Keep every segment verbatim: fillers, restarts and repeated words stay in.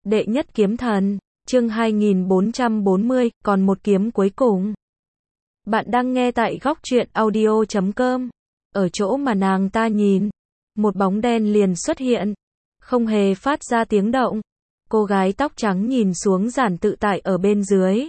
Đệ nhất kiếm thần, chương hai nghìn bốn trăm bốn mươi, còn một kiếm cuối cùng. Bạn đang nghe tại góc truyện audio chấm com. Ở chỗ mà nàng ta nhìn, một bóng đen liền xuất hiện, không hề phát ra tiếng động. Cô gái tóc trắng nhìn xuống Giản Tự Tại ở bên dưới.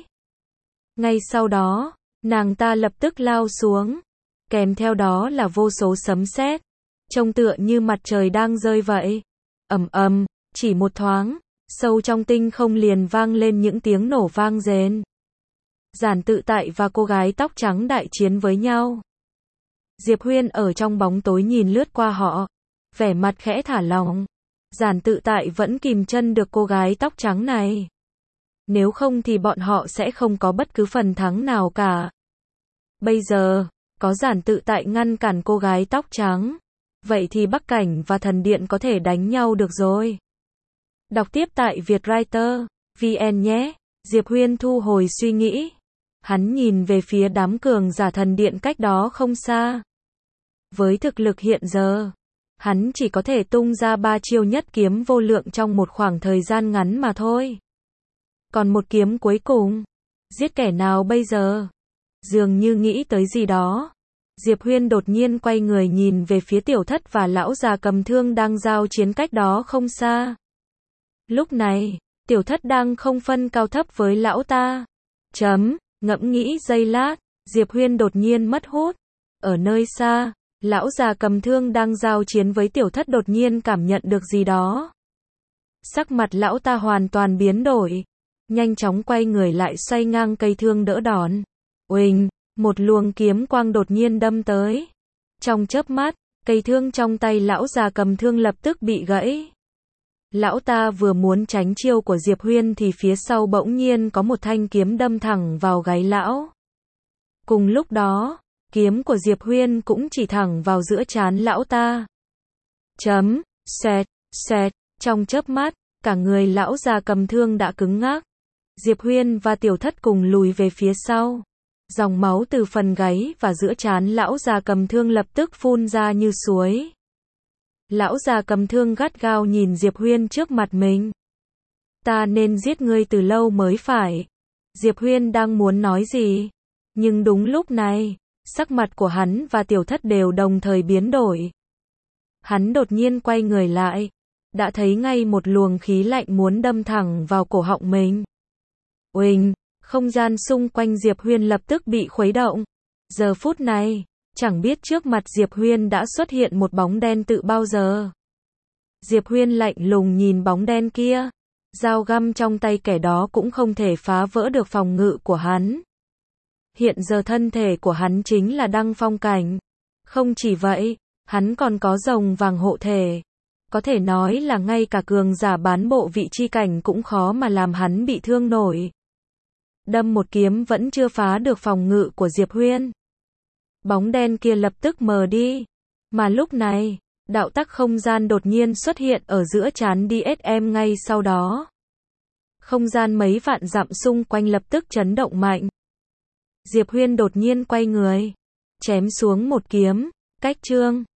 Ngay sau đó, nàng ta lập tức lao xuống, kèm theo đó là vô số sấm sét, trông tựa như mặt trời đang rơi vậy. Ầm ầm, chỉ một thoáng, sâu trong tinh không liền vang lên những tiếng nổ vang rền. Giản Tự Tại và cô gái tóc trắng đại chiến với nhau. Diệp Huyên ở trong bóng tối nhìn lướt qua họ, vẻ mặt khẽ thả lỏng. Giản Tự Tại vẫn kìm chân được cô gái tóc trắng này. Nếu không thì bọn họ sẽ không có bất cứ phần thắng nào cả. Bây giờ, có Giản Tự Tại ngăn cản cô gái tóc trắng, vậy thì Bắc Cảnh và Thần Điện có thể đánh nhau được rồi. Đọc tiếp tại Vietwriter chấm vn nhé. Diệp Huyên thu hồi suy nghĩ. Hắn nhìn về phía đám cường giả Thần Điện cách đó không xa. Với thực lực hiện giờ, hắn chỉ có thể tung ra ba chiêu nhất kiếm vô lượng trong một khoảng thời gian ngắn mà thôi. Còn một kiếm cuối cùng, giết kẻ nào bây giờ? Dường như nghĩ tới gì đó, Diệp Huyên đột nhiên quay người nhìn về phía Tiểu Thất và lão già cầm thương đang giao chiến cách đó không xa. Lúc này, Tiểu Thất đang không phân cao thấp với lão ta. Chấm, ngẫm nghĩ giây lát, Diệp Huyên đột nhiên mất hút. Ở nơi xa, lão già cầm thương đang giao chiến với Tiểu Thất đột nhiên cảm nhận được gì đó. Sắc mặt lão ta hoàn toàn biến đổi, nhanh chóng quay người lại xoay ngang cây thương đỡ đòn. Uỳnh, một luồng kiếm quang đột nhiên đâm tới. Trong chớp mắt, cây thương trong tay lão già cầm thương lập tức bị gãy. Lão ta vừa muốn tránh chiêu của Diệp Huyên thì phía sau bỗng nhiên có một thanh kiếm đâm thẳng vào gáy lão. Cùng lúc đó, kiếm của Diệp Huyên cũng chỉ thẳng vào giữa trán lão ta. Chấm, xẹt, xẹt, trong chớp mắt, cả người lão già cầm thương đã cứng ngắc. Diệp Huyên và Tiểu Thất cùng lùi về phía sau. Dòng máu từ phần gáy và giữa trán lão già cầm thương lập tức phun ra như suối. Lão già cầm thương gắt gao nhìn Diệp Huyên trước mặt mình. Ta nên giết ngươi từ lâu mới phải. Diệp Huyên đang muốn nói gì, nhưng đúng lúc này, sắc mặt của hắn và Tiểu Thất đều đồng thời biến đổi. Hắn đột nhiên quay người lại, đã thấy ngay một luồng khí lạnh muốn đâm thẳng vào cổ họng mình. Uỳnh, không gian xung quanh Diệp Huyên lập tức bị khuấy động. Giờ phút này, chẳng biết trước mặt Diệp Huyên đã xuất hiện một bóng đen từ bao giờ. Diệp Huyên lạnh lùng nhìn bóng đen kia. Dao găm trong tay kẻ đó cũng không thể phá vỡ được phòng ngự của hắn. Hiện giờ thân thể của hắn chính là Đăng Phong cảnh. Không chỉ vậy, hắn còn có rồng vàng hộ thể. Có thể nói là ngay cả cường giả bán bộ vị chi cảnh cũng khó mà làm hắn bị thương nổi. Đâm một kiếm vẫn chưa phá được phòng ngự của Diệp Huyên. Bóng đen kia lập tức mờ đi. Mà lúc này, đạo tắc không gian đột nhiên xuất hiện ở giữa trán đê ét em ngay sau đó. Không gian mấy vạn dặm xung quanh lập tức chấn động mạnh. Diệp Huyên đột nhiên quay người, chém xuống một kiếm, cách chương,